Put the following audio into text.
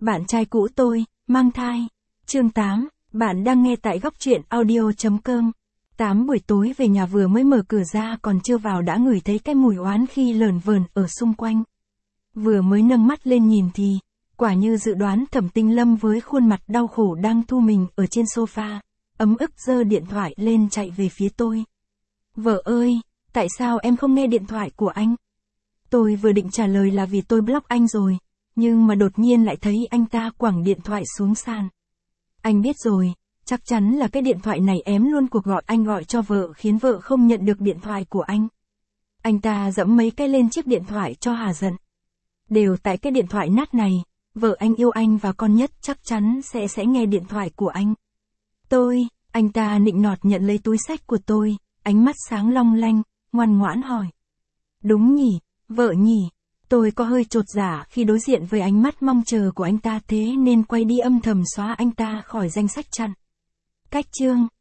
Bạn trai cũ tôi, mang thai. Chương 8, bạn đang nghe tại góc truyện audio.com. 8 buổi tối về nhà vừa mới mở cửa ra còn chưa vào đã ngửi thấy cái mùi oán khi lởn vởn ở xung quanh. Vừa mới nâng mắt lên nhìn thì, quả như dự đoán Thẩm Tinh Lâm với khuôn mặt đau khổ đang thu mình ở trên sofa, ấm ức giơ điện thoại lên chạy về phía tôi. Vợ ơi, tại sao em không nghe điện thoại của anh? Tôi vừa định trả lời là vì tôi block anh rồi, nhưng mà đột nhiên lại thấy anh ta quẳng điện thoại xuống sàn. Anh biết rồi, chắc chắn là cái điện thoại này ém luôn cuộc gọi anh gọi cho vợ khiến vợ không nhận được điện thoại của anh. Anh ta giẫm mấy cái lên chiếc điện thoại cho hà giận. Đều tại cái điện thoại nát này, vợ anh yêu anh và con nhất chắc chắn sẽ nghe điện thoại của anh. Anh ta nịnh nọt nhận lấy túi xách của tôi, ánh mắt sáng long lanh, ngoan ngoãn hỏi. Đúng nhỉ, vợ nhỉ? Tôi có hơi chột dạ khi đối diện với ánh mắt mong chờ của anh ta thế nên quay đi âm thầm xóa anh ta khỏi danh sách chặn. Cách chương,